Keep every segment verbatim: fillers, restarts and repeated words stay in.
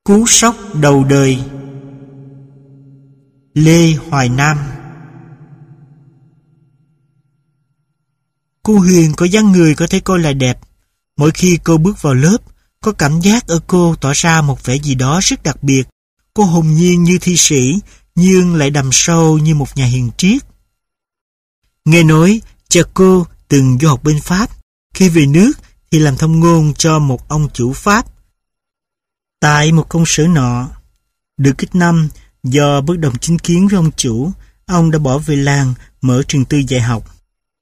Cú sốc đầu đời. Lê Hoài Nam. Cô Huyền có dáng người có thể coi là đẹp. Mỗi khi cô bước vào lớp, có cảm giác ở cô tỏ ra một vẻ gì đó rất đặc biệt. Cô hồn nhiên như thi sĩ, nhưng lại đằm sâu như một nhà hiền triết. Nghe nói, cha cô từng du học bên Pháp. Khi về nước thì làm thông ngôn cho một ông chủ Pháp tại một công sở nọ. Được ít năm, do bất đồng chính kiến với ông chủ, ông đã bỏ về làng mở trường tư dạy học.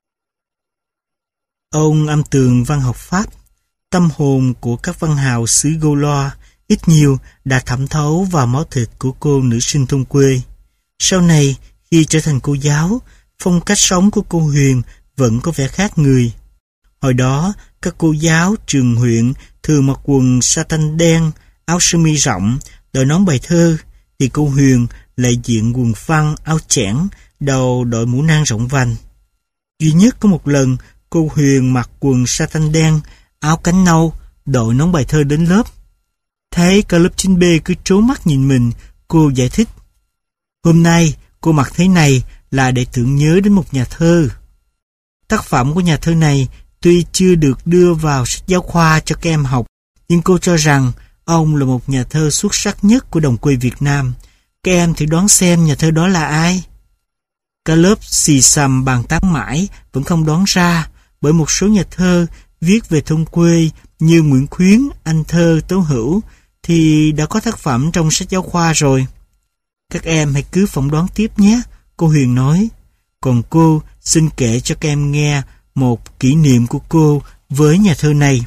Ông âm tường văn học Pháp, tâm hồn của các văn hào xứ Gaulois ít nhiều đã thẩm thấu vào máu thịt của cô nữ sinh thôn quê. Sau này, khi trở thành cô giáo, phong cách sống của cô Huyền vẫn có vẻ khác người. Hồi đó, các cô giáo trường huyện thường mặc quần sa-tanh đen, áo sơ mi rộng, đội nón bài thơ, thì cô Huyền lại diện quần phăng, áo chẽn, đầu đội mũ nang rộng vành. Duy nhất có một lần, cô Huyền mặc quần sa-tanh đen, áo cánh nâu, đội nón bài thơ đến lớp. Thấy cả lớp chín B cứ trố mắt nhìn mình, cô giải thích. Hôm nay, cô mặc thế này là để tưởng nhớ đến một nhà thơ. Tác phẩm của nhà thơ này tuy chưa được đưa vào sách giáo khoa cho các em học, nhưng cô cho rằng ông là một nhà thơ xuất sắc nhất của đồng quê Việt Nam. Các em thử đoán xem nhà thơ đó là ai? Cả lớp xì xầm bàn tán mãi vẫn không đoán ra, bởi một số nhà thơ viết về thôn quê như Nguyễn Khuyến, Anh Thơ, Tố Hữu thì đã có tác phẩm trong sách giáo khoa rồi. Các em hãy cứ phỏng đoán tiếp nhé, cô Huyền nói. Còn cô xin kể cho các em nghe một kỷ niệm của cô với nhà thơ này.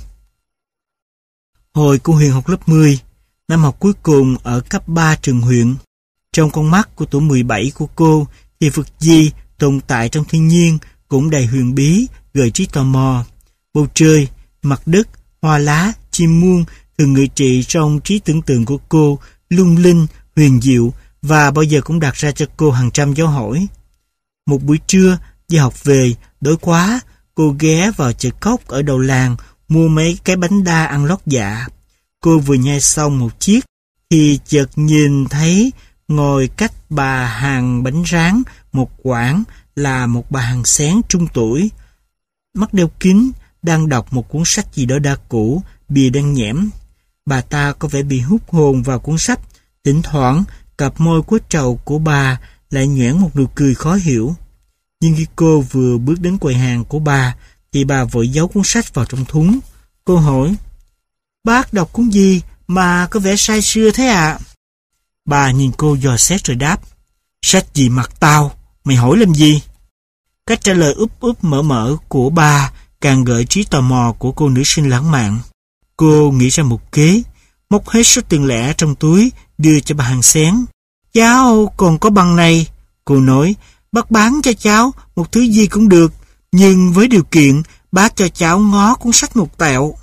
Hồi cô Huyền học lớp mười, năm học cuối cùng ở cấp ba trường huyện, trong con mắt của tuổi mười bảy của cô thì vật gì tồn tại trong thiên nhiên cũng đầy huyền bí, gợi trí tò mò. Bầu trời, mặt đất, hoa lá, chim muông thường ngự trị trong trí tưởng tượng của cô, lung linh, huyền diệu và bao giờ cũng đặt ra cho cô hàng trăm dấu hỏi. Một buổi trưa, đi học về, đói quá, cô ghé vào chợ cóc ở đầu làng mua mấy cái bánh đa ăn lót dạ. Cô vừa nhai xong một chiếc thì chợt nhìn thấy ngồi cách bà hàng bánh rán một quãng là một bà hàng xén trung tuổi, mắt đeo kính, đang đọc một cuốn sách gì đó đã cũ, bìa đang nhẽm. Bà ta có vẻ bị hút hồn vào cuốn sách, thỉnh thoảng cặp môi quết trầu của bà lại nhoẻn một nụ cười khó hiểu. Nhưng khi cô vừa bước đến quầy hàng của bà thì bà vội giấu cuốn sách vào trong thúng. Cô hỏi: "Bác đọc cuốn gì mà có vẻ say sưa thế ạ?" À? Bà nhìn cô dò xét rồi đáp: "Sách gì mặc tao, mày hỏi làm gì?" Cách trả lời úp úp mở mở của bà càng gợi trí tò mò của cô nữ sinh lãng mạn. Cô nghĩ ra một kế, móc hết số tiền lẻ trong túi đưa cho bà hàng xén. "Cháu còn có bằng này," cô nói, "bác bán cho cháu một thứ gì cũng được, nhưng với điều kiện bác cho cháu ngó cuốn sách một tẹo."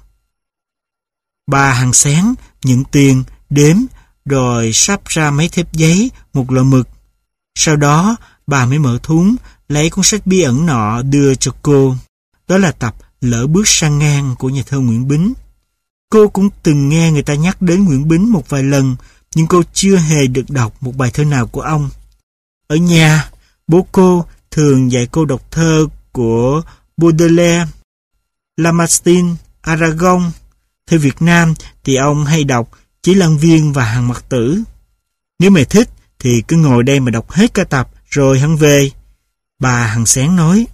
Bà hàng xén nhận tiền, đếm, rồi sắp ra mấy thép giấy, một lọ mực. Sau đó, bà mới mở thúng, lấy cuốn sách bí ẩn nọ đưa cho cô. Đó là tập Lỡ bước sang ngang của nhà thơ Nguyễn Bính. Cô cũng từng nghe người ta nhắc đến Nguyễn Bính một vài lần, nhưng cô chưa hề được đọc một bài thơ nào của ông. Ở nhà, bố cô thường dạy cô đọc thơ của Baudelaire, Lamartine, Aragon. Thơ Việt Nam thì ông hay đọc Chí Lan Viên và Hàn Mặc Tử. "Nếu mày thích thì cứ ngồi đây mà đọc hết cả tập rồi hẵng về," bà hàng xén nói.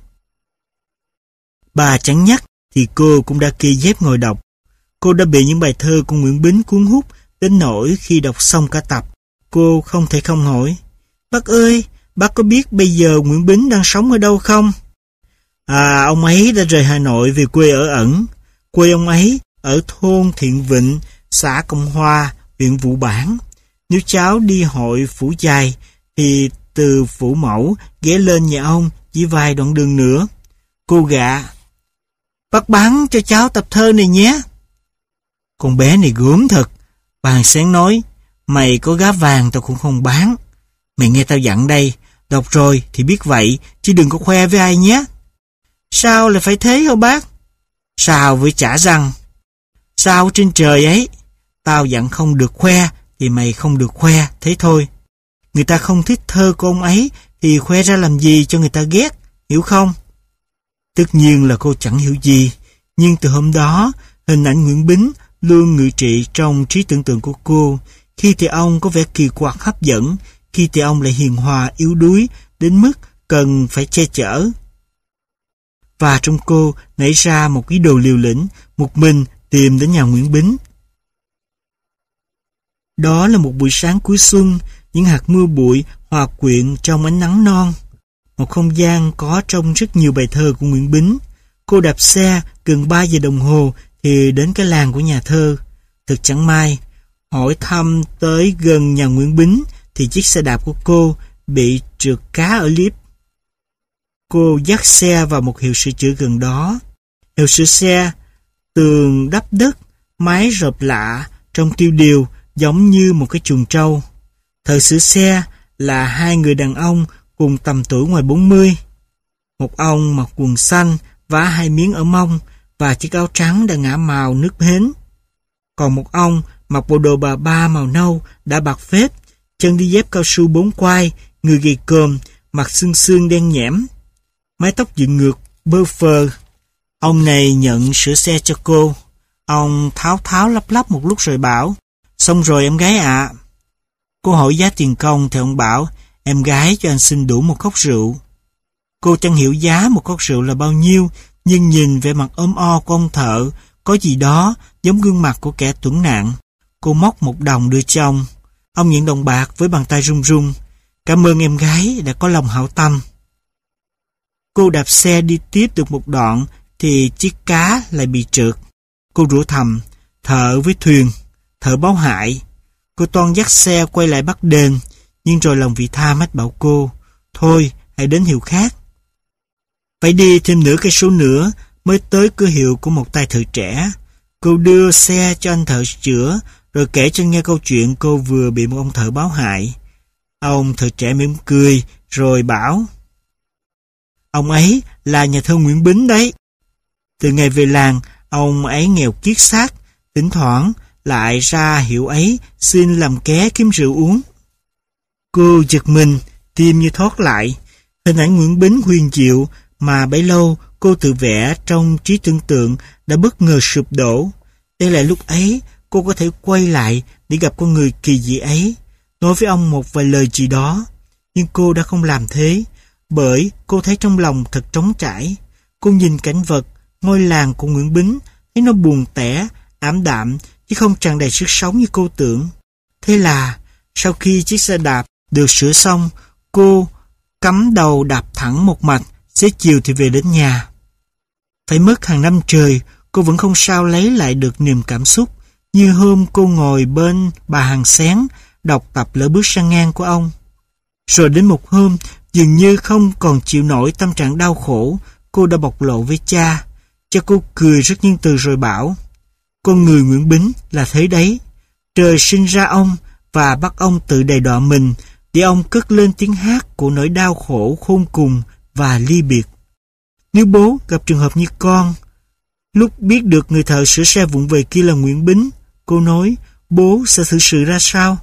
Bà chẳng nhắc thì cô cũng đã kê dép ngồi đọc. Cô đã bị những bài thơ của Nguyễn Bính cuốn hút đến nỗi khi đọc xong cả tập, cô không thể không hỏi: "Bác ơi, bác có biết bây giờ Nguyễn Bính đang sống ở đâu không?" "À, ông ấy đã rời Hà Nội về quê ở ẩn. Quê ông ấy ở thôn Thiện Vịnh, xã Cộng Hòa, huyện Vụ Bản. Nếu cháu đi hội Phủ Dài thì từ Phủ Mẫu ghé lên nhà ông chỉ vài đoạn đường nữa." Cô gạ: "Bác bán cho cháu tập thơ này nhé." "Con bé này gớm thật," bà hàng xén nói, "mày có gá vàng tao cũng không bán. Mày nghe tao dặn đây, đọc rồi thì biết vậy, chứ đừng có khoe với ai nhé." "Sao lại phải thế hả bác?" "Sao với chả răng. Sao trên trời ấy, tao dặn không được khoe thì mày không được khoe, thế thôi. Người ta không thích thơ của ông ấy thì khoe ra làm gì cho người ta ghét, hiểu không? Tất nhiên là cô chẳng hiểu gì, nhưng từ hôm đó, hình ảnh Nguyễn Bính luôn ngự trị trong trí tưởng tượng của cô. Khi thì ông có vẻ kỳ quặc hấp dẫn, khi thì ông lại hiền hòa yếu đuối đến mức cần phải che chở. Và trong cô nảy ra một ý đồ liều lĩnh, một mình tìm đến nhà Nguyễn Bính. Đó là một buổi sáng cuối xuân, những hạt mưa bụi hòa quyện trong ánh nắng non. Một không gian có trong rất nhiều bài thơ của Nguyễn Bính. Cô đạp xe gần ba giờ đồng hồ thì đến cái làng của nhà thơ. Thật chẳng may, hỏi thăm tới gần nhà Nguyễn Bính thì chiếc xe đạp của cô bị trượt cá ở liếp. Cô dắt xe vào một hiệu sửa chữa gần đó. Hiệu sửa xe, tường đắp đất, máy rộp lạ, trông tiêu điều giống như một cái chuồng trâu. Thợ sửa xe là hai người đàn ông cùng tầm tuổi ngoài bốn mươi. Một ông mặc quần xanh, vá hai miếng ở mông và chiếc áo trắng đã ngả màu nước hến. Còn một ông mặc bộ đồ bà ba màu nâu đã bạc phết, chân đi dép cao su bốn quai, người gầy còm, mặt xương xương đen nhẽm, mái tóc dựng ngược, bơ phờ. Ông này nhận sửa xe cho cô. Ông tháo tháo lắp lắp một lúc rồi bảo, xong rồi em gái ạ. À. Cô hỏi giá tiền công thì ông bảo, em gái cho anh xin đủ một cốc rượu. Cô chẳng hiểu giá một cốc rượu là bao nhiêu, nhưng nhìn vẻ mặt ốm o của ông thợ, có gì đó giống gương mặt của kẻ tuấn nạn. Cô móc một đồng đưa cho ông. Ông nhận đồng bạc với bàn tay run run. Cảm ơn em gái đã có lòng hảo tâm. Cô đạp xe đi tiếp được một đoạn thì chiếc cá lại bị trượt. Cô rủa thầm, thợ với thuyền, thợ báo hại. Cô toan dắt xe quay lại bắt đền, nhưng rồi lòng vị tha mách bảo cô, thôi hãy đến hiệu khác. Phải đi thêm nửa cây số nữa mới tới cửa hiệu của một tay thợ trẻ. Cô đưa xe cho anh thợ chữa, rồi kể cho nghe câu chuyện cô vừa bị một ông thợ báo hại. Ông thợ trẻ mỉm cười, rồi bảo, ông ấy là nhà thơ Nguyễn Bính đấy. Từ ngày về làng, ông ấy nghèo kiết xác, thỉnh thoảng lại ra hiệu ấy xin làm ké kiếm rượu uống. Cô giật mình, tim như thoát lại. Hình ảnh Nguyễn Bính huyền diệu mà bấy lâu cô tự vẽ trong trí tưởng tượng đã bất ngờ sụp đổ. Đây là lúc ấy cô có thể quay lại để gặp con người kỳ dị ấy, nói với ông một vài lời gì đó. Nhưng cô đã không làm thế, bởi cô thấy trong lòng thật trống trải. Cô nhìn cảnh vật, ngôi làng của Nguyễn Bính, thấy nó buồn tẻ, ảm đạm, chứ không tràn đầy sức sống như cô tưởng. Thế là, sau khi chiếc xe đạp được sửa xong, cô cắm đầu đạp thẳng một mạch, xế chiều thì về đến nhà. Phải mất hàng năm trời, cô vẫn không sao lấy lại được niềm cảm xúc, như hôm cô ngồi bên bà hàng xén, đọc tập Lỡ bước sang ngang của ông. Rồi đến một hôm, dường như không còn chịu nổi tâm trạng đau khổ, cô đã bộc lộ với cha. Cha cô cười rất nhân từ rồi bảo, con người Nguyễn Bính là thế đấy. Trời sinh ra ông và bắt ông tự đầy đọa mình để ông cất lên tiếng hát của nỗi đau khổ khôn cùng và ly biệt. Nếu bố gặp trường hợp như con, lúc biết được người thợ sửa xe vụng về kia là Nguyễn Bính, cô nói, bố sẽ xử sự ra sao?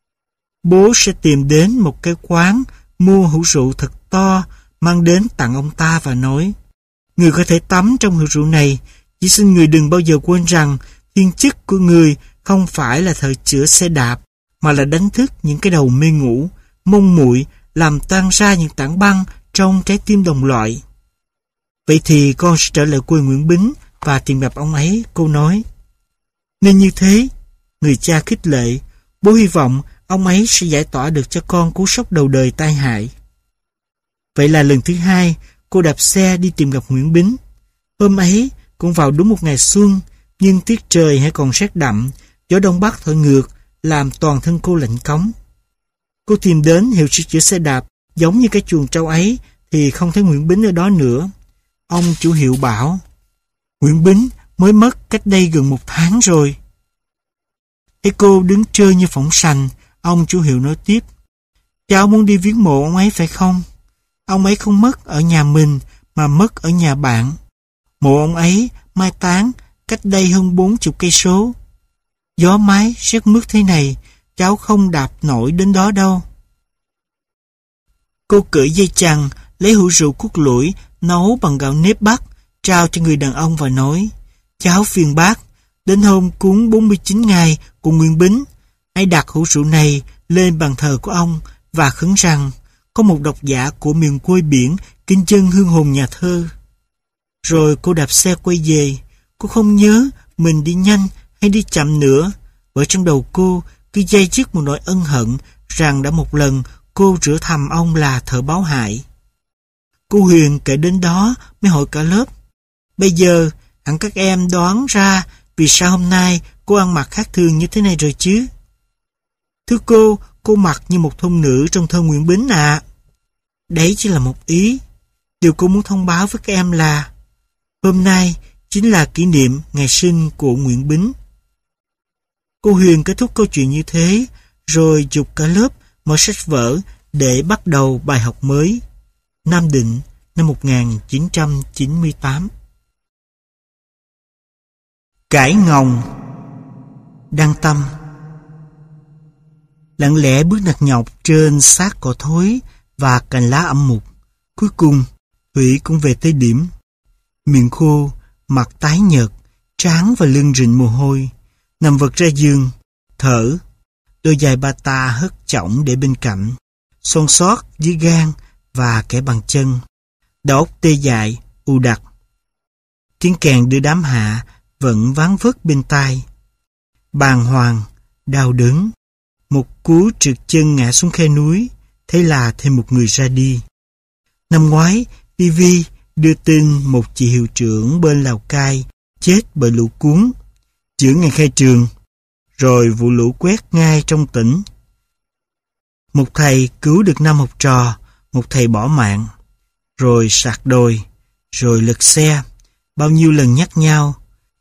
Bố sẽ tìm đến một cái quán, mua hũ rượu thật to, mang đến tặng ông ta và nói, người có thể tắm trong hũ rượu này, chỉ xin người đừng bao giờ quên rằng thiên chức của người không phải là thợ chữa xe đạp, mà là đánh thức những cái đầu mê ngủ, mông muội, làm tan ra những tảng băng trong trái tim đồng loại. Vậy thì con sẽ trở lại quê Nguyễn Bính và tìm gặp ông ấy, cô nói. Nên như thế, người cha khích lệ, bố hy vọng ông ấy sẽ giải tỏa được cho con cú sốc đầu đời tai hại. Vậy là lần thứ hai, cô đạp xe đi tìm gặp Nguyễn Bính. Hôm ấy cũng vào đúng một ngày xuân, nhưng tiết trời hãy còn rét đậm, gió đông bắc thổi ngược, làm toàn thân cô lạnh cống. Cô tìm đến hiệu sửa chữa xe đạp, giống như cái chuồng trâu ấy, thì không thấy Nguyễn Bính ở đó nữa. Ông chủ hiệu bảo, Nguyễn Bính mới mất cách đây gần một tháng rồi. Thấy cô đứng trơ như phỏng sành, ông chủ hiệu nói tiếp, cháu muốn đi viếng mộ ông ấy phải không? Ông ấy không mất ở nhà mình, mà mất ở nhà bạn. Mộ ông ấy mai táng cách đây hơn bốn chục cây số. Gió mái rét mướt thế này, cháu không đạp nổi đến đó đâu. Cô cởi dây chằng, lấy hũ rượu cút lủi, nấu bằng gạo nếp Bắc, trao cho người đàn ông và nói, cháu phiền bác, đến hôm cúng bốn mươi chín ngày của Nguyễn Bính, hãy đặt hũ rượu này lên bàn thờ của ông và khấn rằng có một độc giả của miền quê biển kinh chân hương hồn nhà thơ. Rồi cô đạp xe quay về. Cô không nhớ mình đi nhanh hay đi chậm nữa, bởi trong đầu cô cứ day dứt một nỗi ân hận rằng đã một lần cô rửa thầm ông là thợ báo hại. Cô Huyền kể đến đó mới hỏi cả lớp, bây giờ hẳn các em đoán ra vì sao hôm nay cô ăn mặc khác thường như thế này rồi chứ? Thưa cô, cô mặc như một thôn nữ trong thơ Nguyễn Bính ạ. À. Đấy chỉ là một ý. Điều cô muốn thông báo với các em là hôm nay chính là kỷ niệm ngày sinh của Nguyễn Bính. Cô Huyền kết thúc câu chuyện như thế, rồi giục cả lớp mở sách vở để bắt đầu bài học mới. Nam Định, năm một nghìn chín trăm chín mươi tám. Cải ngồng. Đăng Tâm. Lặng lẽ bước nạt nhọc trên xác cỏ thối và cành lá âm mục. Cuối cùng, Thủy cũng về tới điểm. Miệng khô, mặt tái nhợt, trán và lưng rịn mồ hôi, nằm vật ra giường, thở. Đôi giày bata hất chỏng để bên cạnh, son sót dưới gan và kẻ bằng chân. Đầu óc tê dại, u đặc. Tiếng kèn đưa đám hạ vẫn ván vất bên tai. Bàng hoàng, đau đớn. Một cú trượt chân ngã xuống khe núi, thế là thêm một người ra đi. Năm ngoái, ti vi đưa tin một chị hiệu trưởng bên Lào Cai chết bởi lũ cuốn giữa ngày khai trường, rồi vụ lũ quét ngay trong tỉnh. Một thầy cứu được năm học trò, một thầy bỏ mạng, rồi sạt đồi, rồi lật xe, bao nhiêu lần nhắc nhau,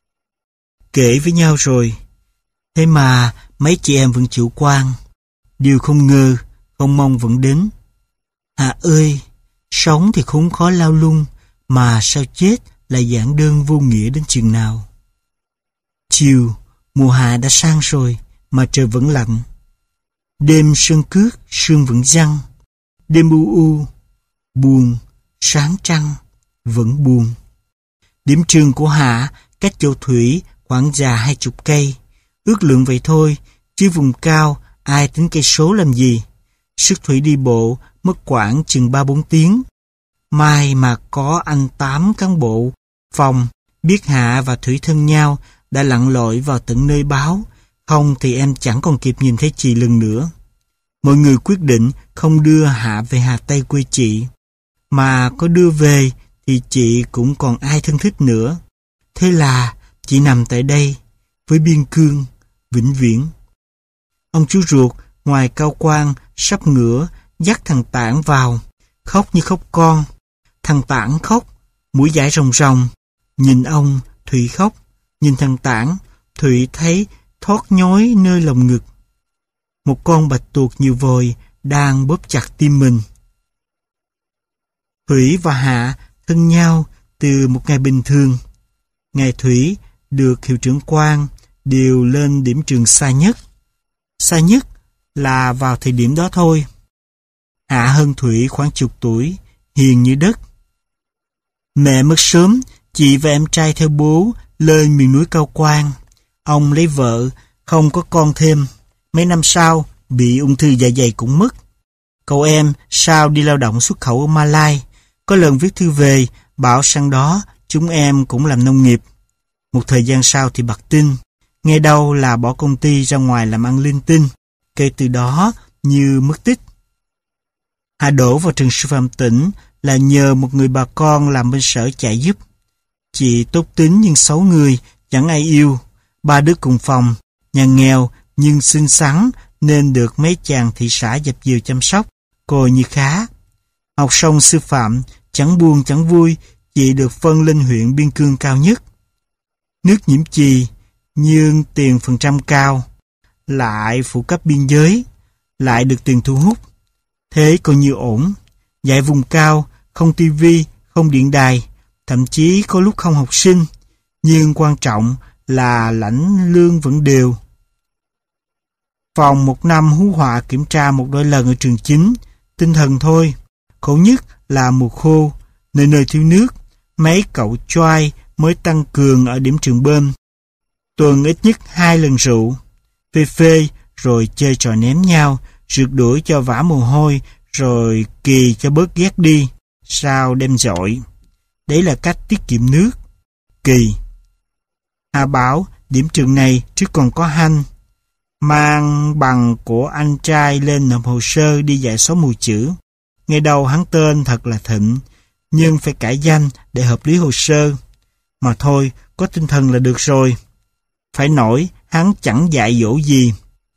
kể với nhau rồi. Thế mà mấy chị em vẫn chủ quan, điều không ngờ, không mong vẫn đến. Hà ơi, sống thì khốn khó lao lung, mà sao chết lại giản đơn vô nghĩa đến chừng nào. Chiều, mùa hạ đã sang rồi, mà trời vẫn lạnh. Đêm sương cước, sương vẫn giăng. Đêm u u, buồn, sáng trăng, vẫn buồn. Điểm trường của Hạ cách chỗ Thủy khoảng già hai chục cây. Ước lượng vậy thôi, chứ vùng cao ai tính cây số làm gì. Sức Thủy đi bộ mất khoảng chừng ba bốn tiếng. Mai mà có anh tám cán bộ phòng biết Hạ và Thủy thân nhau đã lặn lội vào tận nơi báo, không thì em chẳng còn kịp nhìn thấy chị lần nữa. Mọi người quyết định không đưa Hạ về Hà Tây quê chị, mà có đưa về thì chị cũng còn ai thân thích nữa. Thế là chị nằm tại đây với biên cương vĩnh viễn. Ông chú ruột ngoài cao quan sắp ngửa dắt thằng Tảng vào, khóc như khóc con. Thằng Tảng khóc, mũi dãi ròng ròng. Nhìn ông, Thủy khóc. Nhìn thằng Tảng, Thủy thấy thoát nhói nơi lồng ngực. Một con bạch tuộc nhiều vòi đang bóp chặt tim mình. Thủy và Hạ thân nhau từ một ngày bình thường. Ngày Thủy được hiệu trưởng Quang điều lên điểm trường xa nhất. Xa nhất là vào thời điểm đó thôi. Hạ hơn Thủy khoảng chục tuổi, hiền như đất. Mẹ mất sớm, chị và em trai theo bố lên miền núi Cao Quang. Ông lấy vợ, không có con thêm. Mấy năm sau, bị ung thư dạ dày cũng mất. Cậu em sau đi lao động xuất khẩu ở Malai. Có lần viết thư về, bảo sang đó chúng em cũng làm nông nghiệp. Một thời gian sau thì bặt tin. Nghe đâu là bỏ công ty ra ngoài làm ăn linh tinh. Kể từ đó như mất tích. Hạ đổ vào trường sư phạm tỉnh là nhờ một người bà con làm bên sở chạy giúp. Chị tốt tính nhưng xấu người, chẳng ai yêu. Ba đứa cùng phòng, nhà nghèo nhưng xinh xắn nên được mấy chàng thị xã dập dìu chăm sóc, coi như khá. Học xong sư phạm, chẳng buồn chẳng vui, chị được phân lên huyện biên cương cao nhất. Nước nhiễm chì, nhưng tiền phần trăm cao, lại phụ cấp biên giới, lại được tiền thu hút. Thế coi như ổn. Dạy vùng cao, không tivi, không điện đài, thậm chí có lúc không học sinh, nhưng quan trọng là lãnh lương vẫn đều. Phòng một năm Hú Họa kiểm tra một đôi lần ở trường chính. Tinh thần thôi. Khổ nhất là mùa khô, nơi nơi thiếu nước. Mấy cậu choai mới tăng cường ở điểm trường bơm. Tuần ít nhất hai lần rượu. Phê phê, rồi chơi trò ném nhau, rượt đuổi cho vã mồ hôi, rồi kỳ cho bớt ghét đi. Sao đem dội. Đấy là cách tiết kiệm nước. Kỳ. Hà bảo điểm trường này trước còn có Hanh. Mang bằng của anh trai lên nộp hồ sơ đi dạy xóa mù chữ. Ngày đầu hắn tên thật là Thịnh, nhưng phải cải danh để hợp lý hồ sơ. Mà thôi, có tinh thần là được rồi. Phải nổi, hắn chẳng dạy dỗ gì.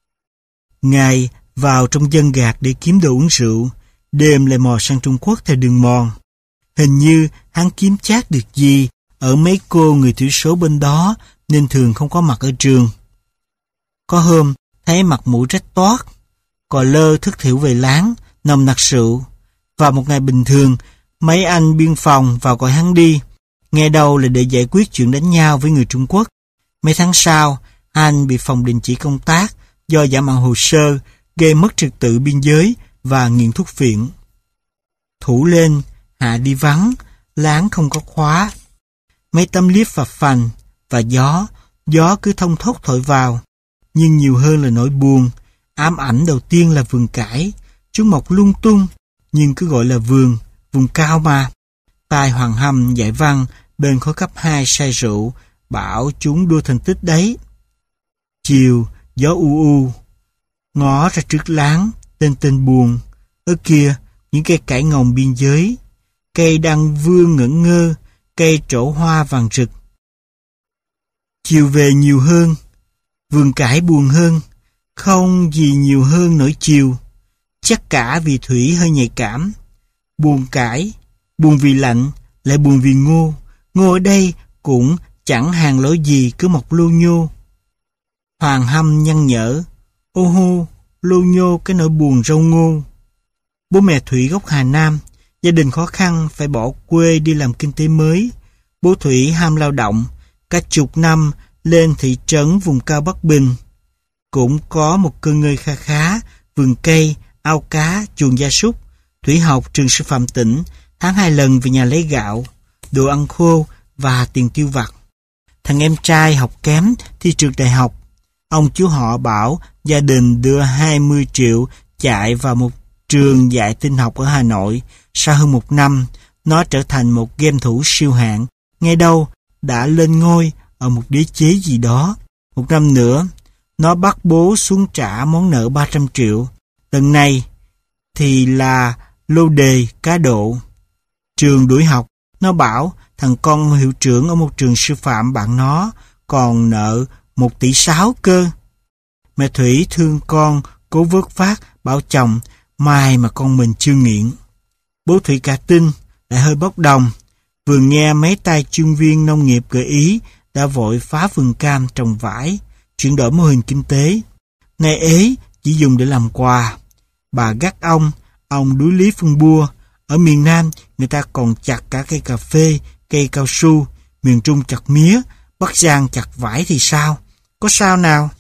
Ngày vào trong dân gạt để kiếm đồ uống rượu, đêm lại mò sang Trung Quốc theo đường mòn. Hình như hắn kiếm chác được gì ở mấy cô người thiểu số bên đó nên thường không có mặt ở trường. Có hôm thấy mặt mũi rách toát, cò lơ thức thiểu về láng, nồng nặc rượu. Vào một ngày bình thường, mấy anh biên phòng vào gọi hắn đi. Nghe đầu là để giải quyết chuyện đánh nhau với người Trung Quốc. Mấy tháng sau, anh bị phòng đình chỉ công tác do giả mạo hồ sơ, gây mất trật tự biên giới và nghiện thuốc phiện. Thủ lên, hạ đi vắng, láng không có khóa. Mấy tấm liếp phập phành và gió, gió cứ thông thốt thổi vào. Nhưng nhiều hơn là nỗi buồn. Ám ảnh đầu tiên là vườn cải. Chúng mọc lung tung, nhưng cứ gọi là vườn, vùng cao mà. Tai Hoàng Hâm dạy văn, bên khối cấp hai say rượu, bảo chúng đua thành tích đấy. Chiều, gió u u, ngó ra trước láng, tên tên buồn. Ở kia, những cây cải ngồng biên giới, cây đăng vương ngẩn ngơ, cây trổ hoa vàng rực. Chiều về nhiều hơn, vườn cải buồn hơn, không gì nhiều hơn nỗi chiều. Chắc cả vì Thủy hơi nhạy cảm. Buồn cải, buồn vì lạnh, lại buồn vì ngô. Ngô ở đây cũng chẳng hàng lối gì, cứ mọc lô nhô. Hoàng Hâm nhăn nhở, ô hô, lô nhô cái nỗi buồn rau ngô. Bố mẹ Thủy gốc Hà Nam, gia đình khó khăn phải bỏ quê đi làm kinh tế mới. Bố Thủy ham lao động, cả chục năm lên thị trấn vùng cao Bắc Bình. Cũng có một cơ ngơi kha khá, vườn cây, ao cá, chuồng gia súc. Thủy học trường sư phạm tỉnh, tháng hai lần về nhà lấy gạo, đồ ăn khô và tiền tiêu vặt. Thằng em trai học kém thi trượt đại học. Ông chú họ bảo gia đình đưa hai mươi triệu chạy vào một trường dạy tin học ở Hà Nội. Sau hơn một năm, nó trở thành một game thủ siêu hạng. Nghe đâu đã lên ngôi ở một đế chế gì đó. Một năm nữa, nó bắt bố xuống trả món nợ ba trăm triệu. Lần này thì là lô đề cá độ. Trường đuổi học, nó bảo thằng con hiệu trưởng ở một trường sư phạm bạn nó còn nợ một tỷ sáu cơ. Mẹ Thủy thương con, cố vớt vát, bảo chồng mai mà con mình chưa nghiện. Bố Thủy cả tin, lại hơi bốc đồng. Vừa nghe mấy tay chuyên viên nông nghiệp gợi ý, đã vội phá vườn cam trồng vải, chuyển đổi mô hình kinh tế. Nay ế chỉ dùng để làm quà. Bà gắt ông, ông đuối lý phân bua. Ở miền Nam, người ta còn chặt cả cây cà phê, cây cao su. Miền Trung chặt mía, Bắc Giang chặt vải thì sao? Có sao nào?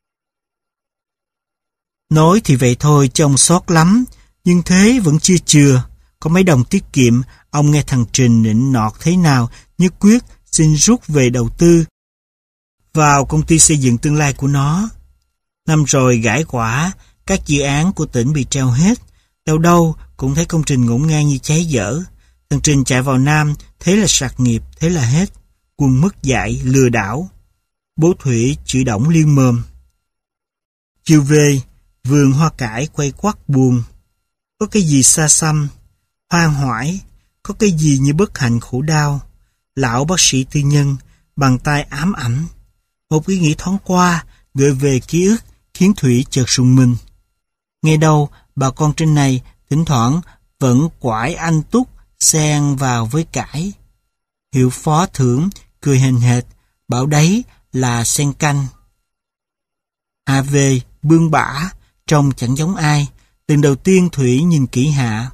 Nói thì vậy thôi chứ ông xót lắm. Nhưng thế vẫn chưa chừa. Có mấy đồng tiết kiệm, ông nghe thằng Trình nịnh nọt thế nào, nhất quyết xin rút về đầu tư vào công ty xây dựng tương lai của nó. Năm rồi gãi quả, các dự án của tỉnh bị treo hết. Đâu đâu cũng thấy công trình ngổn ngang như cháy dở. Thằng Trình chạy vào Nam, thế là sạc nghiệp, thế là hết. Quân mất dạy, lừa đảo. Bố Thủy chửi đổng liên mồm. Chiều về, vườn hoa cải quay quắt buồn. Có cái gì xa xăm, hoang hoải, có cái gì như bất hạnh khổ đau. Lão bác sĩ tư nhân, bàn tay ám ảnh. Một ý nghĩ thoáng qua, gợi về ký ức, khiến Thủy chợt rùng mình. Nghe đâu, bà con trên này thỉnh thoảng vẫn quải anh túc xen vào với cải. Hiệu phó thưởng cười hềnh hệt, bảo đấy là sen canh. Hạ về, bương bả, trông chẳng giống ai. Lần đầu tiên Thủy nhìn kỹ Hạ.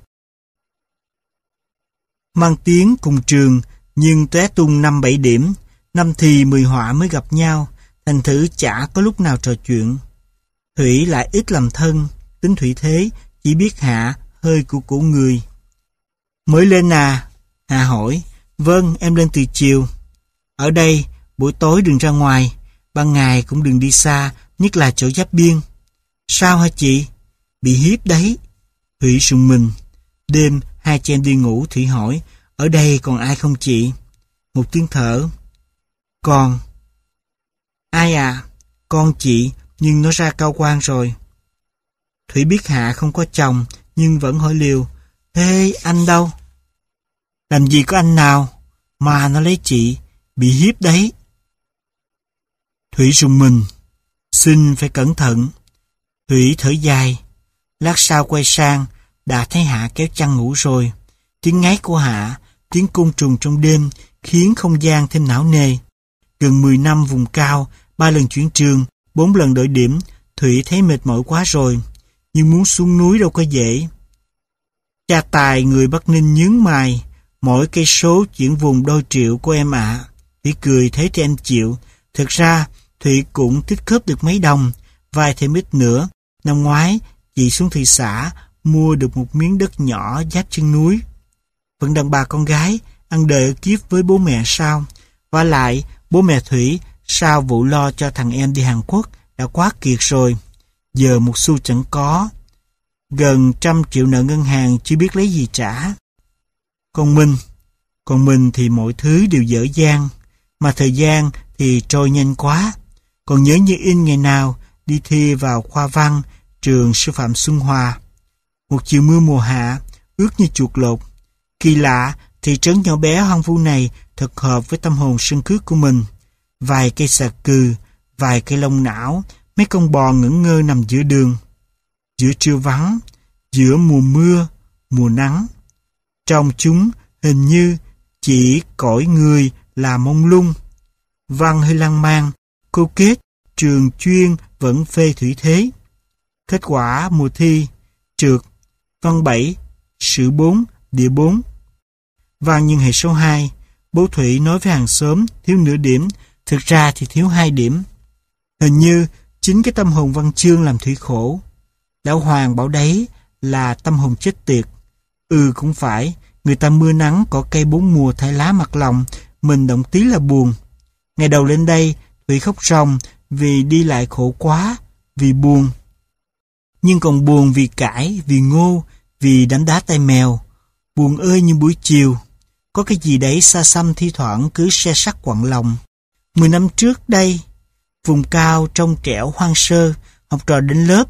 Mang tiếng cùng trường, nhưng tóe tung năm bảy điểm. Năm thì mười họa mới gặp nhau, thành thử chả có lúc nào trò chuyện. Thủy lại ít làm thân, tính Thủy thế, chỉ biết hạ hơi của cổ người. Mới lên à? Hạ hỏi. Vâng, em lên từ chiều. Ở đây, buổi tối đừng ra ngoài, ban ngày cũng đừng đi xa, nhất là chỗ giáp biên. Sao hả chị? Bị hiếp đấy. Thủy rùng mình. Đêm, hai chị em đi ngủ, Thủy hỏi, ở đây còn ai không chị? Một tiếng thở. Còn. Ai à? Con chị, nhưng nó ra cao quan rồi. Thủy biết Hạ không có chồng, nhưng vẫn hỏi liều. Thế anh đâu? Làm gì có anh nào? Mà nó lấy chị, bị hiếp đấy. Thủy rùng mình. Xin phải cẩn thận. Thủy thở dài. Lát sau quay sang, đã thấy Hạ kéo chăn ngủ rồi. Tiếng ngáy của Hạ, tiếng côn trùng trong đêm khiến không gian thêm não nề. Gần mười năm vùng cao, ba lần chuyển trường, bốn lần đổi điểm, Thủy thấy mệt mỏi quá rồi. Nhưng muốn xuống núi đâu có dễ. Cha Tài người Bắc Ninh nhướng mày. Mỗi cây số chuyển vùng đôi triệu của em ạ. À. Thủy cười thế thì em chịu. Thực ra, Thủy cũng tích góp được mấy đồng, vài thêm ít nữa. Năm ngoái, chị xuống thị xã, mua được một miếng đất nhỏ giáp chân núi. Vẫn đàn bà con gái, ăn đời ở kiếp với bố mẹ sao? Và lại, bố mẹ Thủy, sao vụ lo cho thằng em đi Hàn Quốc đã quá kiệt rồi. Giờ một xu chẳng có. Gần trăm triệu nợ ngân hàng chưa biết lấy gì trả. Còn mình, còn mình thì mọi thứ đều dở dang, mà thời gian thì trôi nhanh quá. Còn nhớ như in ngày nào đi thi vào khoa văn trường sư phạm Xuân Hòa. Một chiều mưa mùa hạ, ướt như chuột lột. Kỳ lạ, thị trấn nhỏ bé hoang vu này thật hợp với tâm hồn sân cước của mình. Vài cây sạc cừ, vài cây lông não, mấy con bò ngẩn ngơ nằm giữa đường. Giữa trưa vắng, giữa mùa mưa, mùa nắng. Trong chúng hình như chỉ cõi người là mông lung. Văn hơi lan man, câu kết, trường chuyên vẫn phê Thủy thế. Kết quả mùa thi, trượt, văn bảy, sử bốn, địa bốn. Văn nhưng hệ số hai, bố Thủy nói với hàng xóm thiếu nửa điểm, thực ra thì thiếu hai điểm. Hình như chính cái tâm hồn văn chương làm Thủy khổ. Lão Hoàng bảo đấy là tâm hồn chết tiệt. Ừ cũng phải, người ta mưa nắng cỏ cây bốn mùa thay lá mặt lòng, mình động tí là buồn. Ngày đầu lên đây, Thủy khóc ròng vì đi lại khổ quá, vì buồn. Nhưng còn buồn vì cải, vì ngô, vì đám đá tay mèo. Buồn ơi như buổi chiều, có cái gì đấy xa xăm thi thoảng cứ xe sắt quặn lòng. Mười năm trước đây, vùng cao trong trẻo hoang sơ, học trò đến lớp.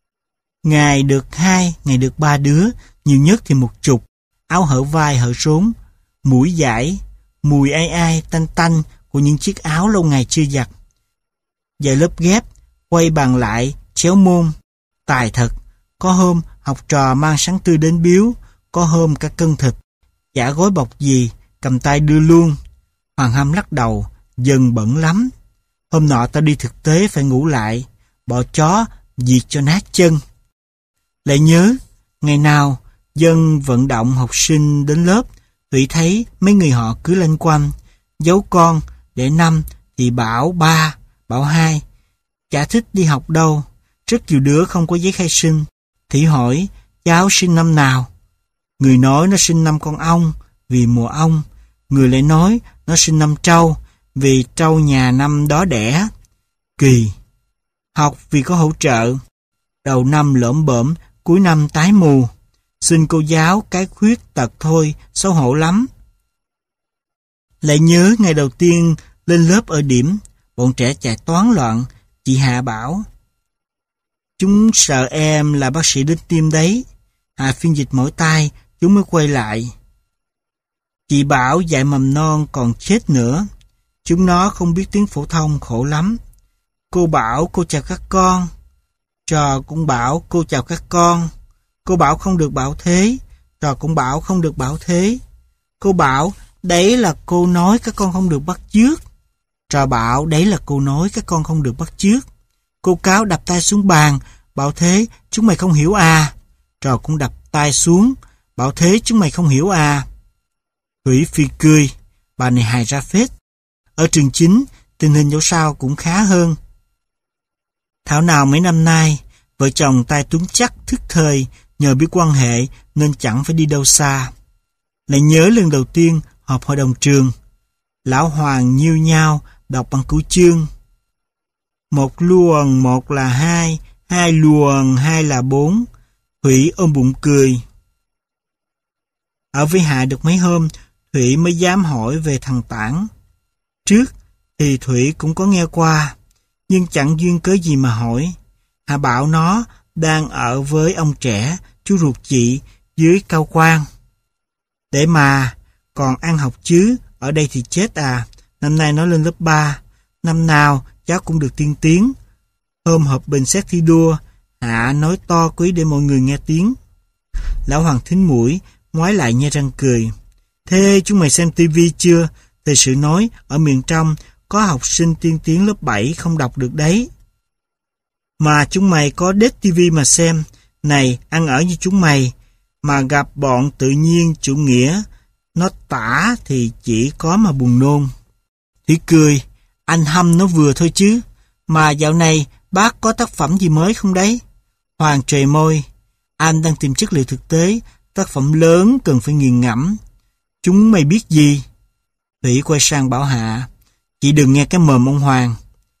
Ngày được hai, ngày được ba đứa, nhiều nhất thì một chục, áo hở vai hở rốn, mũi dãi, mùi ai ai tanh tanh của những chiếc áo lâu ngày chưa giặt. Dạy lớp ghép, quay bàn lại, chéo môn, tài thật. Có hôm học trò mang sáng tươi đến biếu, có hôm cả cân thịt, chả gói bọc gì, cầm tay đưa luôn. Hoàng Hâm lắc đầu, dần bẩn lắm. Hôm nọ tao đi thực tế phải ngủ lại, bỏ chó diệt cho nát chân. Lại nhớ, ngày nào dân vận động học sinh đến lớp, Thủy thấy mấy người họ cứ lanh quanh, giấu con, để năm thì bảo ba, bảo hai. Chả thích đi học đâu, rất nhiều đứa không có giấy khai sinh. Thủy hỏi, cháu sinh năm nào? Người nói nó sinh năm con ong, vì mùa ong. Người lại nói nó sinh năm trâu, vì trâu nhà năm đó đẻ. Kỳ. Học vì có hỗ trợ. Đầu năm lỡm bỡm, cuối năm tái mù. Xin cô giáo cái khuyết tật thôi, xấu hổ lắm. Lại nhớ ngày đầu tiên lên lớp ở điểm, bọn trẻ chạy toán loạn. Chị Hạ bảo, chúng sợ em là bác sĩ đến tim đấy. Hạ phiên dịch mỏi tai, chúng mới quay lại. Chị bảo dạy mầm non còn chết nữa. Chúng nó không biết tiếng phổ thông khổ lắm. Cô bảo cô chào các con. Trò cũng bảo cô chào các con. Cô bảo không được bảo thế. Trò cũng bảo không được bảo thế. Cô bảo đấy là cô nói các con không được bắt chước. Trò bảo đấy là cô nói các con không được bắt chước. Cô cáo đập tay xuống bàn, bảo thế chúng mày không hiểu à. Trò cũng đập tay xuống, bảo thế chúng mày không hiểu à. Thủy phi cười, bà này hài ra phết. Ở trường chính, tình hình dẫu sao cũng khá hơn. Thảo nào mấy năm nay, vợ chồng tay túm chắc thức thời, nhờ biết quan hệ nên chẳng phải đi đâu xa. Lại nhớ lần đầu tiên họp hội đồng trường, lão Hoàng nhiêu nhao đọc bằng cửu chương. Một luồng một là hai, hai luồng hai là bốn. Thủy ôm bụng cười. Ở với Hạ được mấy hôm, Thủy mới dám hỏi về thằng Tảng. Trước thì Thủy cũng có nghe qua, nhưng chẳng duyên cớ gì mà hỏi. Hạ bảo nó đang ở với ông trẻ, chú ruột chị, dưới Cao Quang. Để mà, còn ăn học chứ, ở đây thì chết à. Năm nay nó lên lớp ba, năm nào cháu cũng được tiên tiến. Hôm họp bình xét thi đua, Hạ nói to quý để mọi người nghe tiếng. Lão Hoàng thính mũi, ngoái lại nhe răng cười. Thế chúng mày xem tivi chưa? Thời sự nói ở miền trong có học sinh tiên tiến lớp bảy không đọc được đấy. Mà chúng mày có đết tivi mà xem. Này, ăn ở như chúng mày, mà gặp bọn tự nhiên chủ nghĩa, nó tả thì chỉ có mà buồn nôn. Thủy cười, anh hâm nó vừa thôi chứ. Mà dạo này bác có tác phẩm gì mới không đấy? Hoàng trề môi, anh đang tìm chất liệu thực tế, tác phẩm lớn cần phải nghiền ngẫm. Chúng mày biết gì? Thủy quay sang bảo Hạ, chị đừng nghe cái mồm ông Hoàng.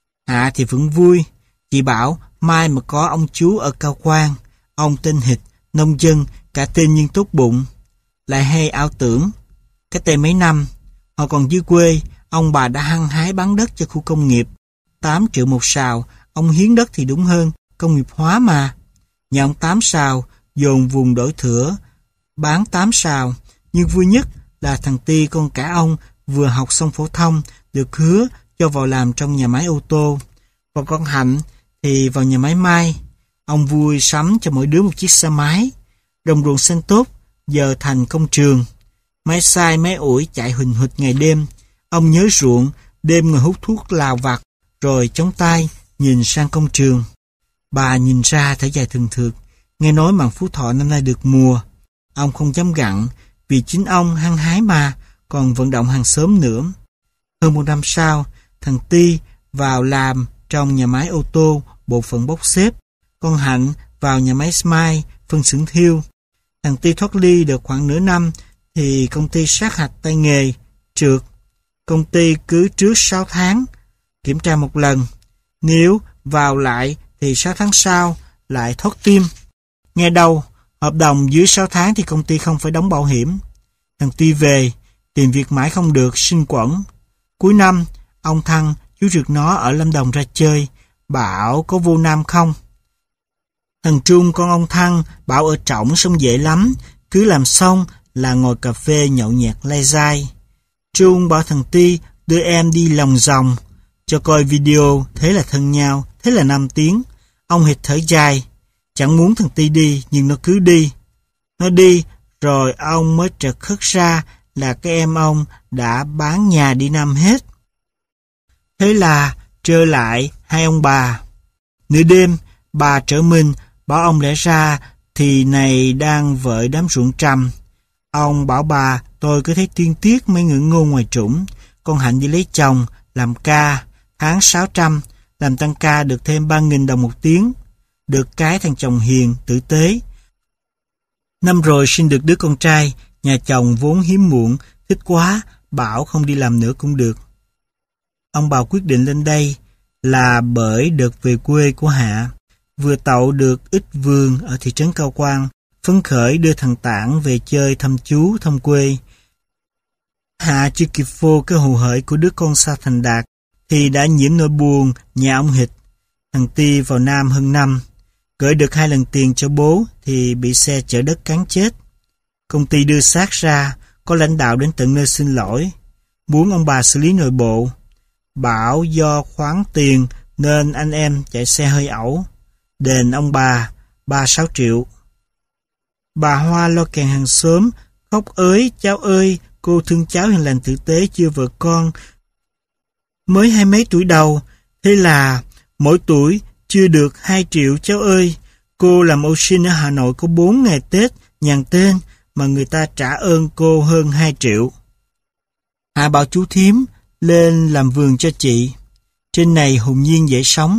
Hạ thì vẫn vui, chị bảo mai mà có ông chú ở Cao Quang, ông tên Hịch, nông dân, cả tên nhưng tốt bụng. Lại hay ảo tưởng, cái tên mấy năm, họ còn dưới quê, ông bà đã hăng hái bán đất cho khu công nghiệp. tám triệu một sào, ông hiến đất thì đúng hơn, công nghiệp hóa mà. Nhà ông tám sào, dồn vùng đổi thửa, bán tám sào, nhưng vui nhất là thằng Ti con cả ông vừa học xong phổ thông, được hứa cho vào làm trong nhà máy ô tô. Còn con Hạnh thì vào nhà máy may. Ông vui sắm cho mỗi đứa một chiếc xe máy. Đồng ruộng xanh tốt, giờ thành công trường. Máy xay, máy ủi chạy huỳnh huỵch ngày đêm. Ông nhớ ruộng, đêm ngồi hút thuốc lào vặt, rồi chống tay, nhìn sang công trường. Bà nhìn ra thở dài thường thượt, nghe nói mận Phú Thọ năm nay được mùa. Ông không dám gặn, vì chính ông hăng hái mà, còn vận động hàng xóm nữa. Hơn một năm sau, thằng Ti vào làm trong nhà máy ô tô, bộ phận bốc xếp. Con Hạnh vào nhà máy Smile, phân xưởng thiêu. Thằng Ti thoát ly được khoảng nửa năm, thì công ty sát hạch tay nghề, trượt. Công ty cứ trước sáu tháng, kiểm tra một lần. Nếu vào lại thì sáu tháng sau lại thoát tim. Nghe đâu, hợp đồng dưới sáu tháng thì công ty không phải đóng bảo hiểm. Thằng Ti về, tìm việc mãi không được, sinh quẩn. Cuối năm, ông Thăng, chú ruột nó ở Lâm Đồng ra chơi, bảo có vô Nam không. Thằng Trung con ông Thăng bảo ở trỏng sống dễ lắm, cứ làm xong là ngồi cà phê nhậu nhẹt lai dai. Trung bảo thằng Ti đưa em đi lòng vòng, cho coi video, thế là thân nhau, thế là năm tiếng. Ông hít thở dài, chẳng muốn thằng Ti đi nhưng nó cứ đi. Nó đi rồi ông mới trật khất ra là cái em ông đã bán nhà đi Nam hết. Thế là trơ lại hai ông bà. Nửa đêm bà trở mình bảo ông lẽ ra thì này đang vợi đám ruộng trầm. Ông bảo bà tôi cứ thấy tiên tiếc mấy ngưỡng ngôn ngoài trũng. Con Hạnh đi lấy chồng, làm ca, tháng sáu trăm, làm tăng ca được thêm ba nghìn đồng một tiếng. Được cái thằng chồng hiền, tử tế. Năm rồi sinh được đứa con trai, nhà chồng vốn hiếm muộn, thích quá, bảo không đi làm nữa cũng được. Ông bà quyết định lên đây là bởi đợt về quê của Hạ, vừa tậu được ít vườn ở thị trấn Cao Quang, phấn khởi đưa thằng Tảng về chơi thăm chú, thăm quê. Hạ chưa kịp phô cái hồ hởi của đứa con xa thành đạt, thì đã nhiễm nỗi buồn nhà ông Hịch. Thằng Ti vào Nam hơn năm, gửi được hai lần tiền cho bố thì bị xe chở đất cán chết. Công ty đưa xác ra, có lãnh đạo đến tận nơi xin lỗi, muốn ông bà xử lý nội bộ. Bảo do khoán tiền nên anh em chạy xe hơi ẩu, đền ông bà ba sáu triệu. Bà Hoa lo kèn hàng xóm, khóc ới, cháu ơi, cô thương cháu hiền lành tử tế chưa vợ con. Mới hai mấy tuổi đầu, thế là mỗi tuổi chưa được hai triệu cháu ơi. Cô làm ô sin ở Hà Nội có bốn ngày Tết, nhàn tên, mà người ta trả ơn cô hơn hai triệu. Hạ bảo chú thím lên làm vườn cho chị. Trên này hồn nhiên dễ sống.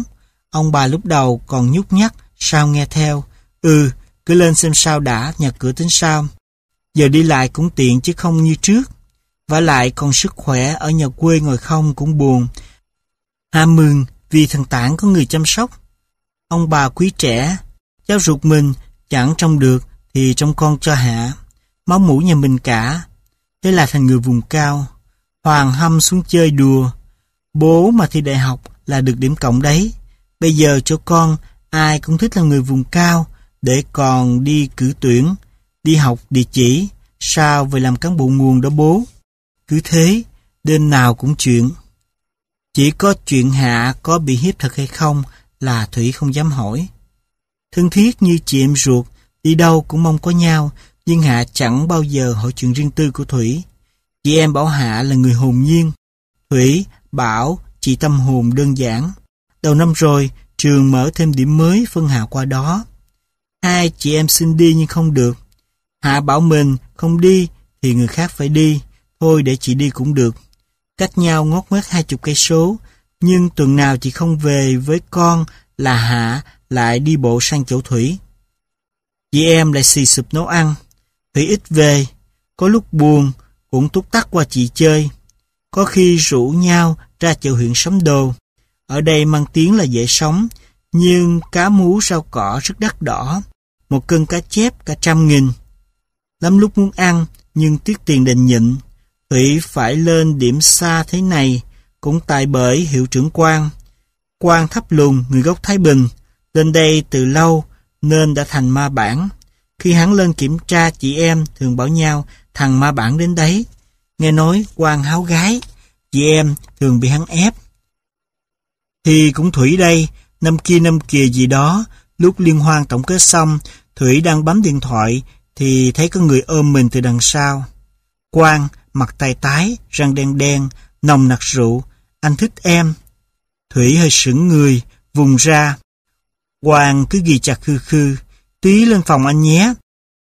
Ông bà lúc đầu còn nhút nhát, sao nghe theo. Ừ, cứ lên xem sao đã, nhà cửa tính sao. Giờ đi lại cũng tiện chứ không như trước. Vả lại còn sức khỏe, ở nhà quê ngồi không cũng buồn. Hạ mừng vì thằng Tảng có người chăm sóc. Ông bà quý trẻ, cháu ruột mình chẳng trông được thì trông con cho Hạ. Máu mủ nhà mình cả. Thế là thành người vùng cao. Hoàng hâm xuống chơi đùa. Bố mà thi đại học là được điểm cộng đấy. Bây giờ cho con ai cũng thích là người vùng cao để còn đi cử tuyển, đi học địa chỉ, sao về làm cán bộ nguồn đó bố. Cứ thế, đêm nào cũng chuyện. Chỉ có chuyện Hạ có bị hiếp thật hay không là Thủy không dám hỏi. Thân thiết như chị em ruột, đi đâu cũng mong có nhau, nhưng Hạ chẳng bao giờ hỏi chuyện riêng tư của Thủy. Chị em bảo Hạ là người hồn nhiên. Thủy bảo chị tâm hồn đơn giản. Đầu năm rồi, trường mở thêm điểm mới phân Hạ qua đó. Hai chị em xin đi nhưng không được. Hạ bảo mình không đi thì người khác phải đi. Thôi để chị đi cũng được. Cách nhau ngót ngoét hai chục cây số, nhưng tuần nào chị không về với con là Hạ lại đi bộ sang chỗ Thủy. Chị em lại xì sụp nấu ăn. Thủy ít về, có lúc buồn cũng túc tắc qua chị chơi. Có khi rủ nhau ra chợ huyện sắm đồ. Ở đây mang tiếng là dễ sống, nhưng cá mú rau cỏ rất đắt đỏ. Một cân cá chép cả trăm nghìn. Lắm lúc muốn ăn, nhưng tiếc tiền đành nhịn. Thủy phải lên điểm xa thế này, cũng tại bởi hiệu trưởng Quang. Quang Thấp Lùn, người gốc Thái Bình, lên đây từ lâu nên đã thành ma bản. Khi hắn lên kiểm tra chị em thường bảo nhau thằng ma bản đến đấy. Nghe nói Quang háo gái, chị em thường bị hắn ép. Thì cũng Thủy đây, năm kia năm kia gì đó, lúc liên hoan tổng kết xong, Thủy đang bấm điện thoại thì thấy có người ôm mình từ đằng sau. Quang mặt tay tái, răng đen đen, nồng nặc rượu. Anh thích em. Thủy hơi sững người, vùng ra. Quang cứ ghi chặt khư khư. Tí lên phòng anh nhé.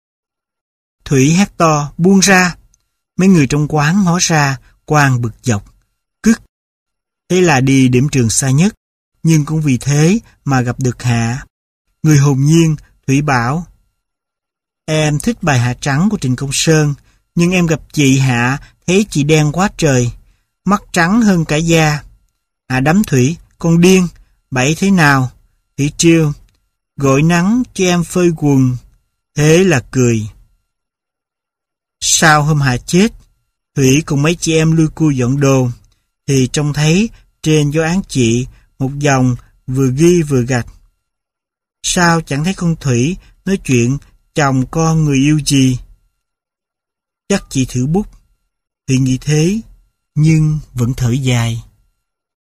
Thủy hét to, buông ra. Mấy người trong quán ngó ra, Quang bực dọc. Cứt. Thế là đi điểm trường xa nhất. Nhưng cũng vì thế mà gặp được Hạ. Người hồn nhiên, Thủy bảo. Em thích bài Hạ Trắng của Trịnh Công Sơn. Nhưng em gặp chị Hạ thấy chị đen quá trời, mắt trắng hơn cả da. Hạ đấm Thủy, con điên, bậy thế nào? Thủy trêu, gội nắng cho em phơi quần. Thế là cười. Sau hôm Hạ chết, Thủy cùng mấy chị em lui cui dọn đồ, thì trông thấy trên dấu án chị một dòng vừa ghi vừa gạch. Sao chẳng thấy con Thủy nói chuyện chồng con người yêu gì? Chắc chị thử bút. Thủy nghĩ thế, nhưng vẫn thở dài.